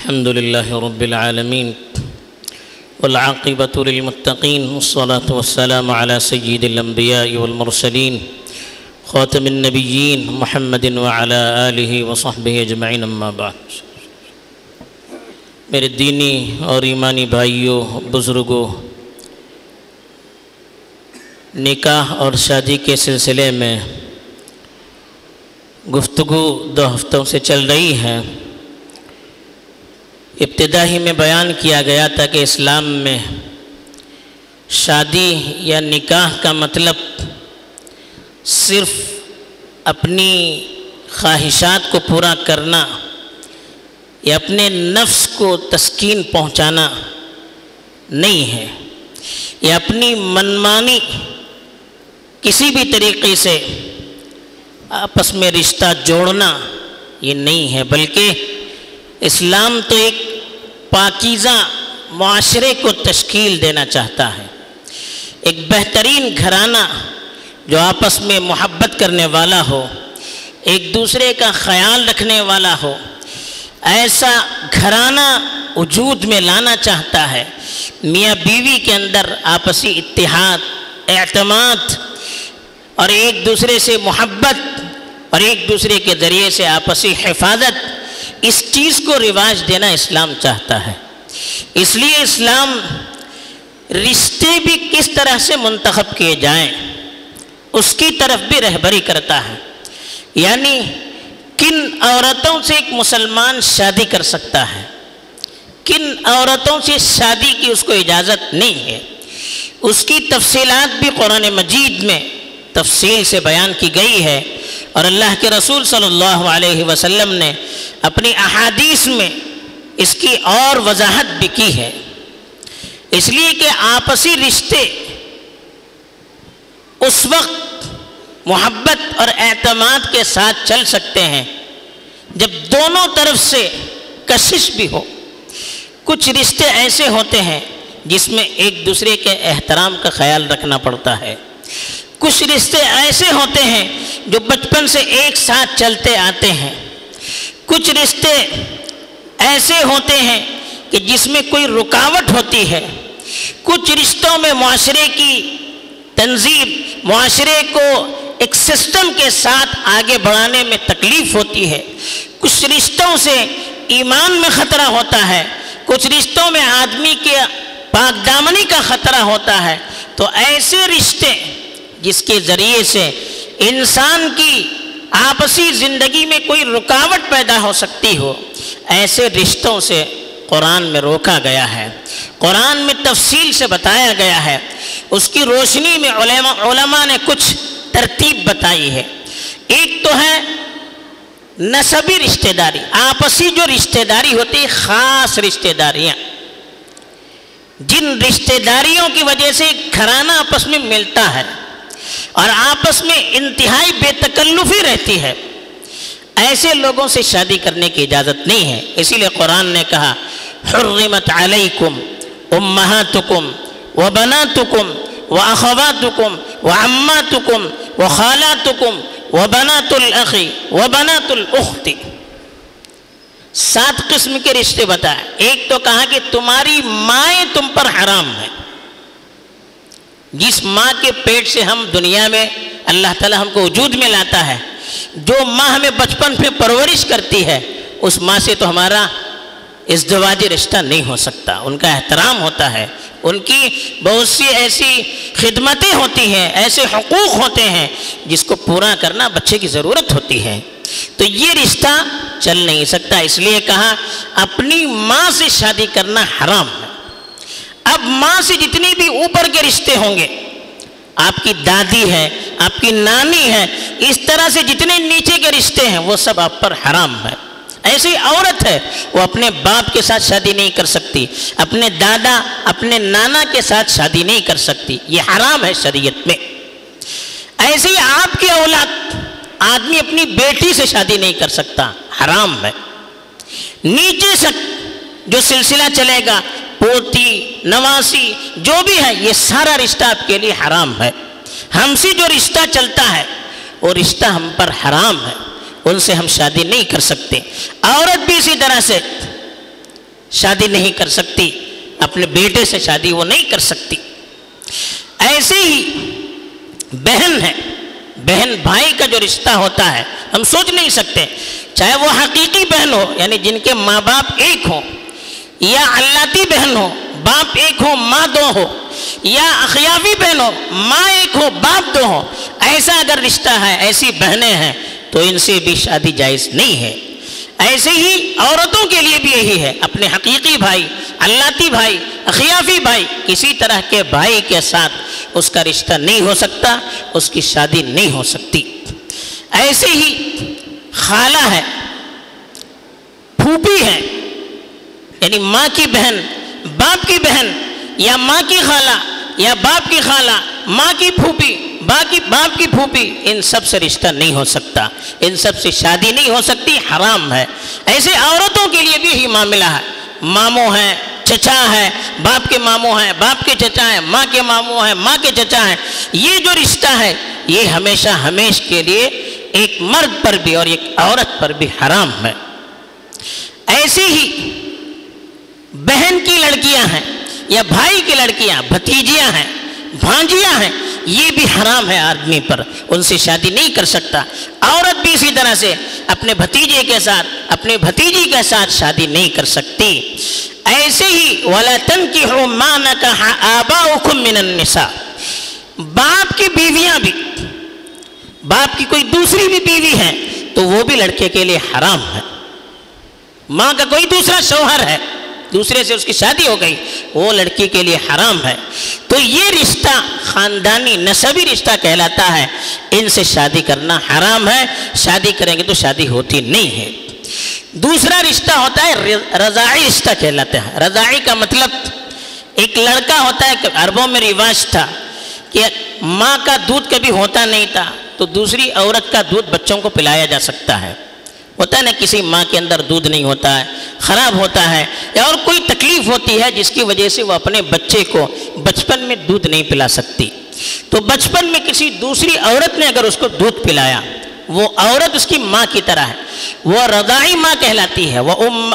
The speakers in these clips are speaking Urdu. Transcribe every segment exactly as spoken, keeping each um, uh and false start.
الحمد لله رب العالمين والعاقبة للمتقين والصلاة والسلام على سيد الأنبياء والمرسلين خاتم النبيين محمد وعلى آله وصحبه أجمعين اما بعد۔ میرے دینی اور ایمانی بھائیوں، بزرگوں، نکاح اور شادی کے سلسلے میں گفتگو دو ہفتوں سے چل رہی ہے۔ ابتدا ہی میں بیان کیا گیا تھا کہ اسلام میں شادی یا نکاح کا مطلب صرف اپنی خواہشات کو پورا کرنا یا اپنے نفس کو تسکین پہنچانا نہیں ہے، یا اپنی منمانی کسی بھی طریقے سے آپس میں رشتہ جوڑنا یہ نہیں ہے، بلکہ اسلام تو ایک پاکیزہ معاشرے کو تشکیل دینا چاہتا ہے، ایک بہترین گھرانہ جو آپس میں محبت کرنے والا ہو، ایک دوسرے کا خیال رکھنے والا ہو، ایسا گھرانہ وجود میں لانا چاہتا ہے۔ میاں بیوی کے اندر آپسی اتحاد، اعتماد اور ایک دوسرے سے محبت اور ایک دوسرے کے ذریعے سے آپسی حفاظت، اس چیز کو رواج دینا اسلام چاہتا ہے۔ اس لیے اسلام رشتے بھی کس طرح سے منتخب کیے جائیں اس کی طرف بھی رہبری کرتا ہے، یعنی کن عورتوں سے ایک مسلمان شادی کر سکتا ہے، کن عورتوں سے شادی کی اس کو اجازت نہیں ہے، اس کی تفصیلات بھی قرآن مجید میں تفصیل سے بیان کی گئی ہے، اور اللہ کے رسول صلی اللہ علیہ وسلم نے اپنی احادیث میں اس کی اور وضاحت بھی کی ہے۔ اس لیے کہ آپسی رشتے اس وقت محبت اور اعتماد کے ساتھ چل سکتے ہیں جب دونوں طرف سے کشش بھی ہو۔ کچھ رشتے ایسے ہوتے ہیں جس میں ایک دوسرے کے احترام کا خیال رکھنا پڑتا ہے، کچھ رشتے ایسے ہوتے ہیں جو بچپن سے ایک ساتھ چلتے آتے ہیں، کچھ رشتے ایسے ہوتے ہیں کہ جس میں کوئی رکاوٹ ہوتی ہے، کچھ رشتوں میں معاشرے کی تنظیم، معاشرے کو ایک سسٹم کے ساتھ آگے بڑھانے میں تکلیف ہوتی ہے، کچھ رشتوں سے ایمان میں خطرہ ہوتا ہے، کچھ رشتوں میں آدمی کے پاک دامنی کا خطرہ ہوتا ہے۔ تو ایسے رشتے جس کے ذریعے سے انسان کی آپسی زندگی میں کوئی رکاوٹ پیدا ہو سکتی ہو، ایسے رشتوں سے قرآن میں روکا گیا ہے، قرآن میں تفصیل سے بتایا گیا ہے۔ اس کی روشنی میں علماء علماء نے کچھ ترتیب بتائی ہے۔ ایک تو ہے نسبی رشتہ داری، آپسی جو رشتہ داری ہوتی ہے، خاص رشتہ داریاں، جن رشتہ داریوں کی وجہ سے گھرانہ آپس میں ملتا ہے اور آپس میں انتہائی بے تکلفی رہتی ہے، ایسے لوگوں سے شادی کرنے کی اجازت نہیں ہے۔ اسی لیے قرآن نے کہا حرمت علیکم امہاتکم وبناتکم واخواتکم وعماتکم وخالاتکم وبنات الاخ وبنات الاخت۔ سات قسم کے رشتے بتائے۔ ایک تو کہا کہ تمہاری مائیں تم پر حرام ہیں، جس ماں کے پیٹ سے ہم دنیا میں اللہ تعالی ہم کو وجود میں لاتا ہے، جو ماں ہمیں بچپن میں پرورش کرتی ہے، اس ماں سے تو ہمارا ازدواجی رشتہ نہیں ہو سکتا، ان کا احترام ہوتا ہے، ان کی بہت سی ایسی خدمتیں ہوتی ہیں، ایسے حقوق ہوتے ہیں جس کو پورا کرنا بچے کی ضرورت ہوتی ہے۔ تو یہ رشتہ چل نہیں سکتا، اس لیے کہا اپنی ماں سے شادی کرنا حرام ہے۔ اب ماں سے جتنی بھی اوپر کے رشتے ہوں گے، آپ کی دادی ہے، آپ کی نانی ہے، اس طرح سے جتنے نیچے کے رشتے ہیں وہ سب آپ پر حرام ہے۔ ایسی عورت ہے وہ اپنے باپ کے ساتھ شادی نہیں کر سکتی، اپنے دادا اپنے نانا کے ساتھ شادی نہیں کر سکتی، یہ حرام ہے شریعت میں۔ ایسے ہی آپ کی اولاد، آدمی اپنی بیٹی سے شادی نہیں کر سکتا، حرام ہے۔ نیچے سے جو سلسلہ چلے گا، پوتی نواسی جو بھی ہے، یہ سارا رشتہ آپ کے لیے حرام ہے۔ ہم سے جو رشتہ چلتا ہے وہ رشتہ ہم پر حرام ہے، ان سے ہم شادی نہیں کر سکتے۔ عورت بھی اسی طرح سے شادی نہیں کر سکتی، اپنے بیٹے سے شادی وہ نہیں کر سکتی۔ ایسے ہی بہن ہے، بہن بھائی کا جو رشتہ ہوتا ہے ہم سوچ نہیں سکتے، چاہے وہ حقیقی بہن ہو یعنی جن کے ماں باپ ایک ہوں، یا علاتی بہن ہو باپ ایک ہو ماں دو ہو، یا اخیافی بہن ہو ماں ایک ہو باپ دو ہو، ایسا اگر رشتہ ہے، ایسی بہنیں ہیں تو ان سے بھی شادی جائز نہیں ہے۔ ایسے ہی عورتوں کے لیے بھی یہی ہے، اپنے حقیقی بھائی، علاتی بھائی، اخیافی بھائی، کسی طرح کے بھائی کے ساتھ اس کا رشتہ نہیں ہو سکتا، اس کی شادی نہیں ہو سکتی۔ ایسے ہی خالہ ہے، پھوپھی ہے، یعنی ماں کی بہن، باپ کی بہن، یا ماں کی خالہ یا باپ کی خالہ، ماں کی پھوپھی، باقی باپ کی پھوپھی، ان سب سے رشتہ نہیں ہو سکتا، ان سب سے شادی نہیں ہو سکتی، حرام ہے۔ ایسے عورتوں کے لیے بھی یہی معاملہ ہے، ماموں ہیں، چچا ہے، باپ کے ماموں ہیں، باپ کے چچا ہیں، ماں کے ماموں ہیں، ماں کے چچا ہیں، یہ جو رشتہ ہے یہ ہمیشہ ہمیش کے لیے ایک مرد پر بھی اور ایک عورت پر بھی حرام ہے۔ ایسے ہی بہن کی لڑکیاں ہیں یا بھائی کی لڑکیاں، بھتیجیاں ہیں، بھانجیاں ہیں، یہ بھی حرام ہے آدمی پر، ان سے شادی نہیں کر سکتا۔ عورت بھی اسی طرح سے اپنے بھتیجے کے ساتھ، اپنے بھتیجی کے ساتھ شادی نہیں کر سکتی۔ ایسے ہی وَلَا تَنْكِحُوا مَا نَكَحَ آبَاؤُكُم مِّنَ النِّسَاءِ، باپ کی بیویاں بھی، باپ کی کوئی دوسری بھی بیوی ہے تو وہ بھی لڑکے کے لیے حرام ہے۔ ماں کا کوئی دوسرا شوہر ہے، دوسرے سے اس کی شادی ہو گئی، وہ لڑکی کے لیے حرام ہے۔ تو یہ رشتہ خاندانی نسبی رشتہ کہلاتا ہے، ان سے شادی کرنا حرام ہے، شادی کریں گے تو شادی ہوتی نہیں ہے۔ دوسرا رشتہ ہوتا ہے رضاعی رشتہ کہلاتا ہے۔ رضاعی کا مطلب ایک لڑکا ہوتا ہے کہ عربوں میں رواج تھا کہ ماں کا دودھ کبھی ہوتا نہیں تھا تو دوسری عورت کا دودھ بچوں کو پلایا جا سکتا ہے۔ ہوتا ہے نا کسی ماں کے اندر دودھ نہیں ہوتا ہے، خراب ہوتا ہے، یا اور کوئی تکلیف ہوتی ہے جس کی وجہ سے وہ اپنے بچے کو بچپن میں دودھ نہیں پلا سکتی، تو بچپن میں کسی دوسری عورت نے اگر اس کو دودھ پلایا، وہ عورت اس کی ماں کی طرح ہے، وہ رضاعی ماں کہلاتی ہے۔ وہ ام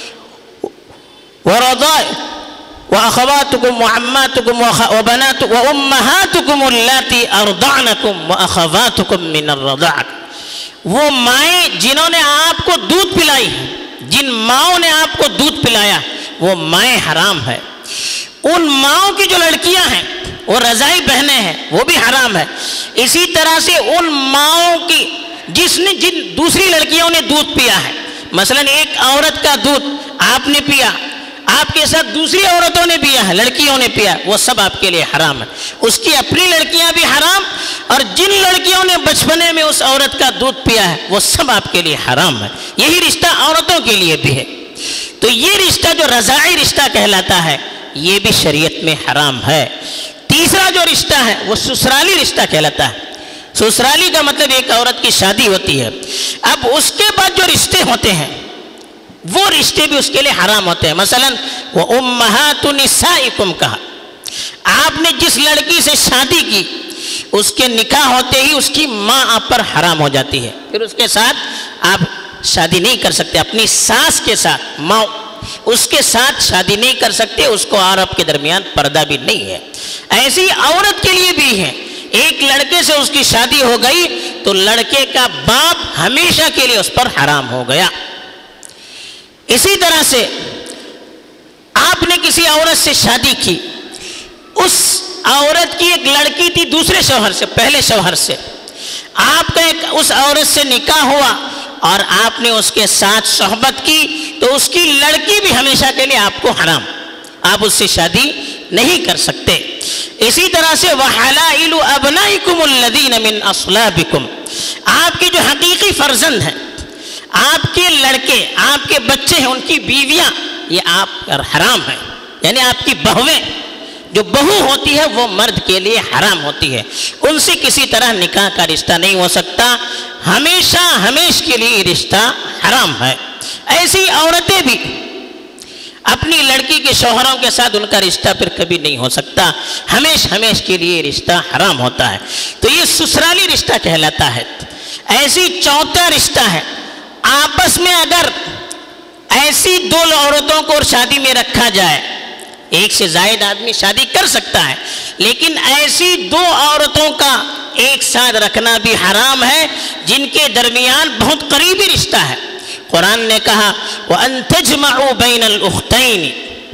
ورضاء واخواتکم وعماتکم وبنات وامہاتکم اللاتی ارضعنکم واخواتکم من الرضاعہ، وہ مائیں جنہوں نے آپ کو دودھ پلائی ہے، جن ماؤں نے آپ کو دودھ پلایا وہ مائیں حرام ہے۔ ان ماؤں کی جو لڑکیاں ہیں وہ رضاعی بہنیں ہیں، وہ بھی حرام ہے۔ اسی طرح سے ان ماؤں کی جس نے جن دوسری لڑکیوں نے دودھ پیا ہے، مثلا ایک عورت کا دودھ آپ نے پیا، آپ کے ساتھ دوسری عورتوں نے پیا ہے، لڑکیوں نے پیا، وہ سب آپ کے لیے حرام ہے۔ اس کی اپنی لڑکیاں بھی حرام، اور جن لڑکیوں نے بچپنے میں اس عورت کا دودھ پیا ہے وہ سب آپ کے لیے حرام ہے۔ یہی رشتہ عورتوں کے لیے بھی ہے۔ تو یہ رشتہ جو رضاعی رشتہ کہلاتا ہے یہ بھی شریعت میں حرام ہے۔ تیسرا جو رشتہ ہے وہ سسرالی رشتہ کہلاتا ہے۔ سسرالی کا مطلب ایک عورت کی شادی ہوتی ہے، اب اس کے بعد جو رشتے ہوتے ہیں وہ رشتے بھی اس کے لیے حرام ہوتے ہیں۔ مثلا وہ امہات نسائکم کہا، آپ نے جس لڑکی سے شادی کی اس کے نکاح ہوتے ہی اس کی ماں آپ پر حرام ہو جاتی ہے، پھر اس کے ساتھ آپ شادی نہیں کر سکتے، اپنی ساس کے ساتھ، ماں اس کے ساتھ شادی نہیں کر سکتے، اس کو اور آپ کے درمیان پردہ بھی نہیں ہے۔ ایسی عورت کے لیے بھی ہے، ایک لڑکے سے اس کی شادی ہو گئی تو لڑکے کا باپ ہمیشہ کے لیے اس پر حرام ہو گیا۔ اسی طرح سے آپ نے کسی عورت سے شادی کی، اس عورت کی ایک لڑکی تھی دوسرے شوہر سے، پہلے شوہر سے، آپ کا ایک اس عورت سے نکاح ہوا اور آپ نے اس کے ساتھ صحبت کی تو اس کی لڑکی بھی ہمیشہ کے لیے آپ کو حرام، آپ اس سے شادی نہیں کر سکتے۔ اسی طرح سے وَحَلَائِلُ أَبْنَائِكُمُ الَّذِينَ مِنْ أَصْلَابِكُمْ، آپ کے جو حقیقی فرزند ہیں، آپ کے لڑکے، آپ کے بچے ہیں، ان کی بیویاں یہ آپ پر حرام ہیں، یعنی آپ کی بہویں، جو بہو ہوتی ہے وہ مرد کے لیے حرام ہوتی ہے، ان سے کسی طرح نکاح کا رشتہ نہیں ہو سکتا، ہمیشہ ہمیش کے لیے رشتہ حرام ہے۔ ایسی عورتیں بھی اپنی لڑکی کے شوہروں کے ساتھ ان کا رشتہ پھر کبھی نہیں ہو سکتا، ہمیش ہمیش کے لیے رشتہ حرام ہوتا ہے۔ تو یہ سسرالی رشتہ کہلاتا ہے۔ ایسی چوتھا رشتہ ہے، آپس میں اگر ایسی دو عورتوں کو اور شادی میں رکھا جائے، ایک سے زائد آدمی شادی کر سکتا ہے، لیکن ایسی دو عورتوں کا ایک ساتھ رکھنا بھی حرام ہے جن کے درمیان بہت قریبی رشتہ ہے۔ قرآن نے کہا وَأَن تَجْمَعُوا بَيْنَ الْأُخْتَيْنِ،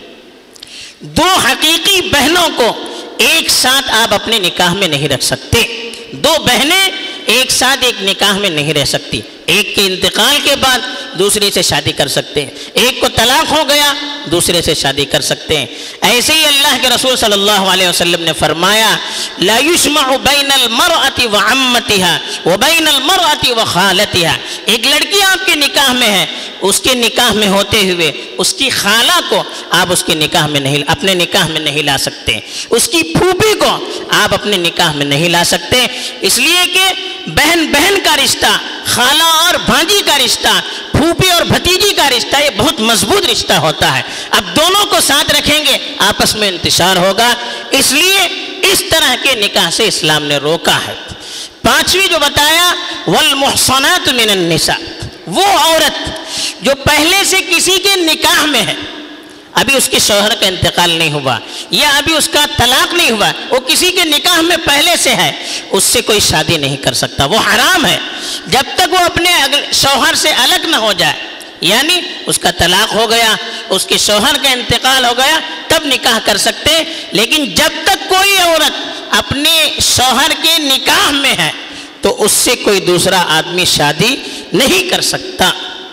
دو حقیقی بہنوں کو ایک ساتھ آپ اپنے نکاح میں نہیں رکھ سکتے۔ دو بہنیں ایک ساتھ ایک نکاح میں نہیں رہ سکتی، ایک کے انتقال کے بعد دوسرے سے شادی کر سکتے ہیں، ایک کو طلاق ہو گیا دوسرے سے شادی کر سکتے ہیں۔ ایسے ہی اللہ کے رسول صلی اللہ علیہ وسلم نے فرمایا لا يجمع بین المرأة وعمتها وبین المرأة وخالتها، ایک لڑکی آپ کے نکاح میں ہے، اس کے نکاح میں ہوتے ہوئے اس کی خالہ کو آپ اس کے نکاح میں نہیں اپنے نکاح میں نہیں لا سکتے، اس کی پھوپھی کو آپ اپنے نکاح میں نہیں لا سکتے، اس لیے کہ بہن بہن کا رشتہ، خالہ اور بھانجی کا رشتہ، پھوپھی اور بھتیجی کا رشتہ، یہ بہت مضبوط رشتہ ہوتا ہے۔ اب دونوں کو ساتھ رکھیں گے آپس میں انتشار ہوگا، اس لیے اس طرح کے نکاح سے اسلام نے روکا ہے۔ پانچویں جو بتایا والمحصنات من النساء، وہ عورت جو پہلے سے کسی کے نکاح میں ہے، ابھی اس کے شوہر کا انتقال نہیں ہوا یا ابھی اس کا طلاق نہیں ہوا، وہ کسی کے نکاح میں پہلے سے ہے، اس سے کوئی شادی نہیں کر سکتا، وہ حرام ہے جب تک وہ اپنے شوہر سے الگ نہ ہو جائے، یعنی اس کا طلاق ہو گیا، اس کے شوہر کا انتقال ہو گیا تب نکاح کر سکتے، لیکن جب تک کوئی عورت اپنے شوہر کے نکاح میں ہے تو اس سے کوئی دوسرا آدمی شادی نہیں کر سکتا۔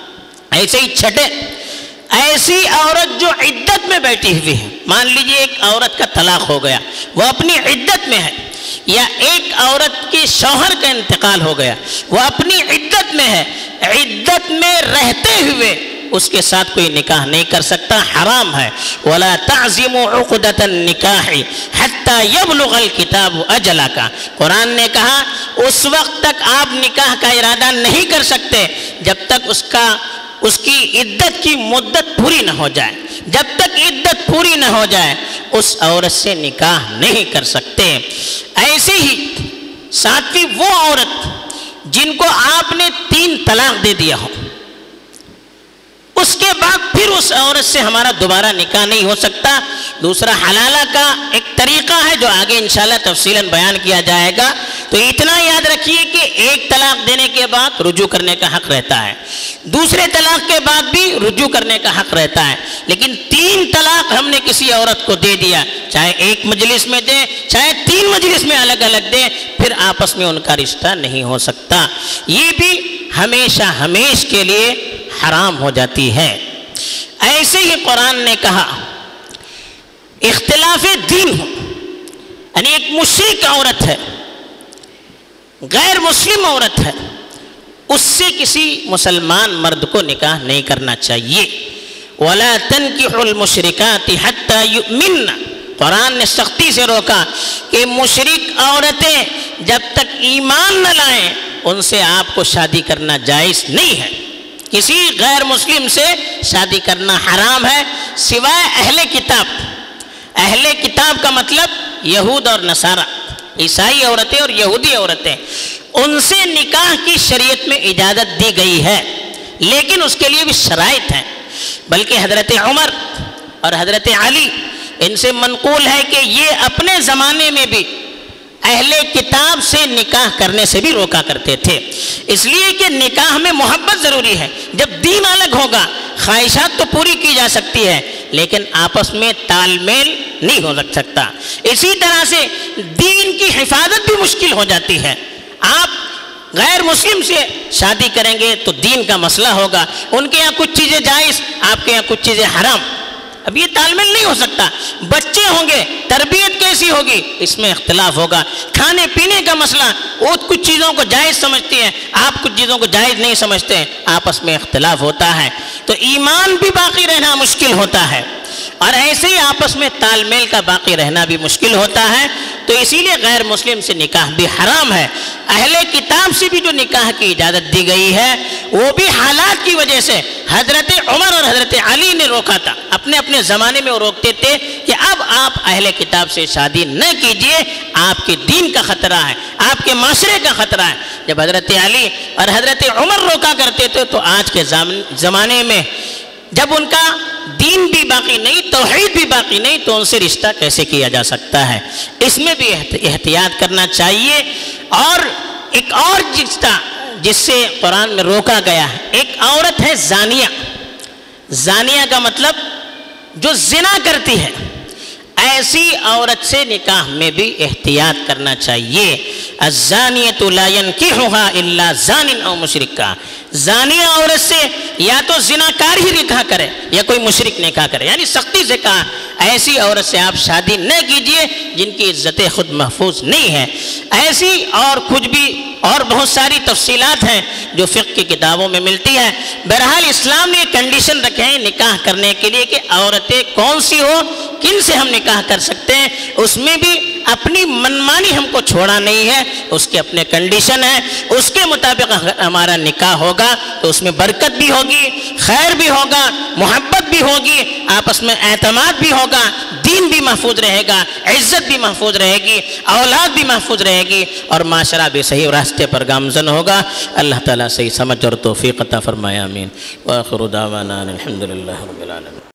ایسے ہی چھٹے، ایسی عورت جو عدت میں بیٹھی ہوئی ہے، مان لیجئے ایک عورت کا طلاق ہو گیا، وہ اپنی عدت میں ہے، یا ایک عورت کے شوہر کا انتقال ہو گیا، وہ اپنی عدت میں ہے، عدت میں رہتے ہوئے اس کے ساتھ کوئی نکاح نہیں کر سکتا، حرام ہے۔ وَلَا تَعْزِمُوا عُقْدَةَ النِّكَاحِ حَتَّى يَبْلُغَ الْكِتَابُ أَجَلَكَ، قرآن نے کہا اس وقت تک آپ نکاح کا ارادہ نہیں کر سکتے جب تک اس کا اس کی عدت کی مدت پوری نہ ہو جائے، جب تک عدت پوری نہ ہو جائے اس عورت سے نکاح نہیں کر سکتے۔ ایسے ہی ساتویں وہ عورت جن کو آپ نے تین طلاق دے دیا ہو، اس کے بعد پھر اس عورت سے ہمارا دوبارہ نکاح نہیں ہو سکتا۔ دوسرا حلالہ کا ایک طریقہ ہے جو آگے انشاءاللہ تفصیلاً بیان کیا جائے گا، تو اتنا یاد رکھیے کہ ایک طلاق دینے کے بعد رجوع کرنے کا حق رہتا ہے، دوسرے طلاق کے بعد بھی رجوع کرنے کا حق رہتا ہے، لیکن تین طلاق ہم نے کسی عورت کو دے دیا، چاہے ایک مجلس میں دے چاہے تین مجلس میں الگ الگ دے، پھر آپس میں ان کا رشتہ نہیں ہو سکتا، یہ بھی ہمیشہ ہمیش کے لیے حرام ہو جاتی ہے۔ ایسے ہی قرآن نے کہا اختلاف دین ہو، یعنی ایک مشرک عورت ہے، غیر مسلم عورت ہے، اس سے کسی مسلمان مرد کو نکاح نہیں کرنا چاہیے۔ وَلَا تَنْكِحُوا الْمُشْرِكَاتِ حَتَّى يُؤْمِنَّ، قرآن نے سختی سے روکا کہ مشرک عورتیں جب تک ایمان نہ لائیں ان سے آپ کو شادی کرنا جائز نہیں ہے، کسی غیر مسلم سے شادی کرنا حرام ہے سوائے اہل کتاب۔ اہل کتاب کا مطلب یہود اور نصارہ، عیسائی عورتیں اور یہودی عورتیں، ان سے نکاح کی شریعت میں اجازت دی گئی ہے، لیکن اس کے لیے بھی شرائط ہیں، بلکہ حضرت عمر اور حضرت علی ان سے منقول ہے کہ یہ اپنے زمانے میں بھی اہل کتاب سے نکاح کرنے سے بھی روکا کرتے تھے، اس لیے کہ نکاح میں محبت ضروری ہے، جب دین الگ ہوگا خواہشات تو پوری کی جا سکتی ہے لیکن آپس میں تال میل نہیں ہو سکتا، اسی طرح سے دین کی حفاظت بھی مشکل ہو جاتی ہے۔ آپ غیر مسلم سے شادی کریں گے تو دین کا مسئلہ ہوگا، ان کے یہاں کچھ چیزیں جائز، آپ کے یہاں کچھ چیزیں حرام، اب یہ تال میل نہیں ہو سکتا، بچے ہوں گے تربیت کیسی ہوگی اس میں اختلاف ہوگا، کھانے پینے کا مسئلہ، وہ کچھ چیزوں کو جائز سمجھتے ہیں آپ کچھ چیزوں کو جائز نہیں سمجھتے ہیں، آپس میں اختلاف ہوتا ہے، تو ایمان بھی باقی رہنا مشکل ہوتا ہے، اور ایسے ہی آپس میں تال میل کا باقی رہنا بھی مشکل ہوتا ہے، تو اسی لیے غیر مسلم سے نکاح بھی حرام ہے۔ اہل کتاب سے بھی جو نکاح کی اجازت دی گئی ہے وہ بھی حالات کی وجہ سے حضرت عمر اور حضرت علی نے روکا تھا، اپنے اپنے زمانے میں وہ روکتے تھے کہ اب آپ اہل کتاب سے شادی نہ کیجئے، آپ کے دین کا خطرہ ہے، آپ کے معاشرے کا خطرہ ہے۔ جب حضرت علی اور حضرت عمر روکا کرتے تھے تو آج کے زمانے میں جب ان کا دین بھی باقی نہیں، توحید بھی باقی نہیں، تو ان سے رشتہ کیسے کیا جا سکتا ہے؟ اس میں بھی احتیاط کرنا چاہیے۔ اور ایک اور رشتہ جس سے قرآن میں روکا گیا ہے، ایک عورت ہے زانیہ۔ زانیہ کا مطلب جو زنا کرتی ہے، ایسی عورت سے نکاح میں بھی احتیاط کرنا چاہیے۔ الزانیۃ لا ینکحها الا زان او مشرک۔ زانیہ عورت سے یا تو زناکار ہی نکاح کرے یا کوئی مشرک نکاح کرے، یعنی سختی سے کہا ایسی عورت سے آپ شادی نہ کیجئے جن کی عزت خود محفوظ نہیں ہے۔ ایسی اور کچھ بھی اور بہت ساری تفصیلات ہیں جو فقہ کی کتابوں میں ملتی ہے۔ بہرحال اسلام نے کنڈیشن رکھے ہیں نکاح کرنے کے لیے کہ عورتیں کون سی ہو، کن سے ہم نکاح کر سکتے ہیں، اس میں بھی اپنی منمانی ہم کو چھوڑا نہیں ہے، اس کے اپنے کنڈیشن ہیں، اس کے مطابق ہمارا نکاح ہوگا تو اس میں برکت بھی ہوگی، خیر بھی ہوگا، محبت بھی ہوگی، آپس میں اعتماد بھی ہوگا، دین بھی محفوظ رہے گا، عزت بھی محفوظ رہے گی، اولاد بھی محفوظ رہے گی، اور معاشرہ بھی صحیح راستے پر گامزن ہوگا۔ اللہ تعالیٰ صحیح سمجھ اور توفیق عطا فرمائے، آمین۔ وآخر دعوانا الحمدللہ رب العالمین۔